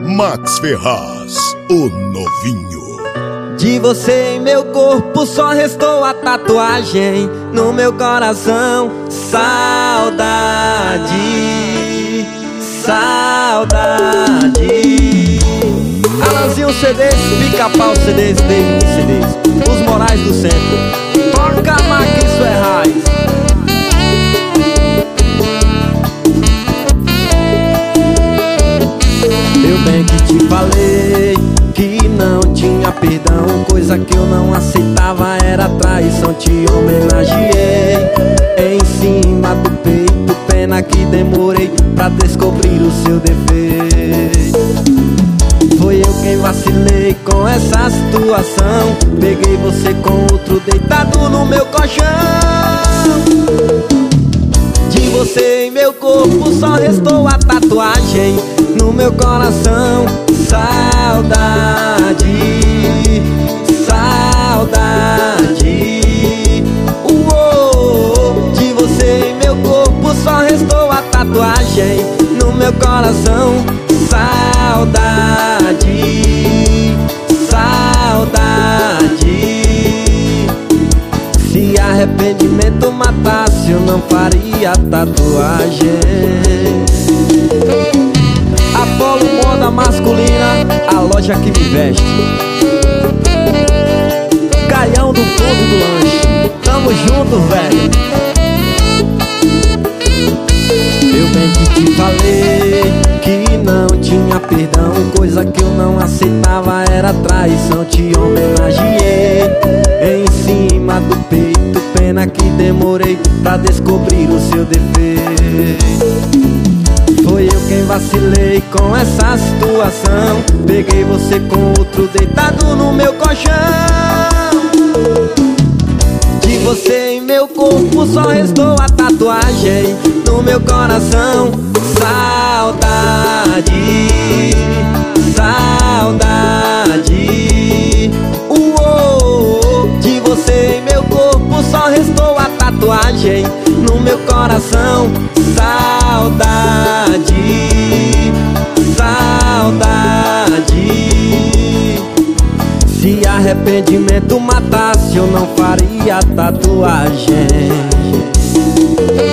Max Ferraz, o novinho. De você em meu corpo só restou a tatuagem, no meu coração saudade, saudade. Alanzinho CDs, Pica-Pau CDs, David CDs, Os Morais do Centro. Toca Max Ferraz. Eu bem que te falei que não tinha perdão, coisa que eu não aceitava era traição. Te homenageei em cima do peito, pena que demorei pra descobrir o seu defeito. Foi eu quem vacilei com essa situação, peguei você com outro deitado no meu colchão. De você em meu corpo só restou a tatuagem, no meu coração saudade, saudade. Uou, de você em meu corpo só restou a tatuagem, no meu coração saudade, saudade. Se arrependimento matasse, eu não faria tatuagem. Apolo Moda Masculina, a loja que me veste. Gaião do fundo do lanche, tamo junto, velho. Eu bem que te falei que não tinha perdão, coisa que eu não aceitava era traição. Te homenageei em cima do peito, pena que demorei pra descobrir o seu defeito. Foi eu quem vacilei com essa situação, peguei você com outro deitado no meu colchão. De você em meu corpo só restou a tatuagem, no meu coração saudade, saudade. Uou, de você em meu corpo só restou a tatuagem, no meu coração saudade, saudade. Se arrependimento matasse, eu não faria tatuagem.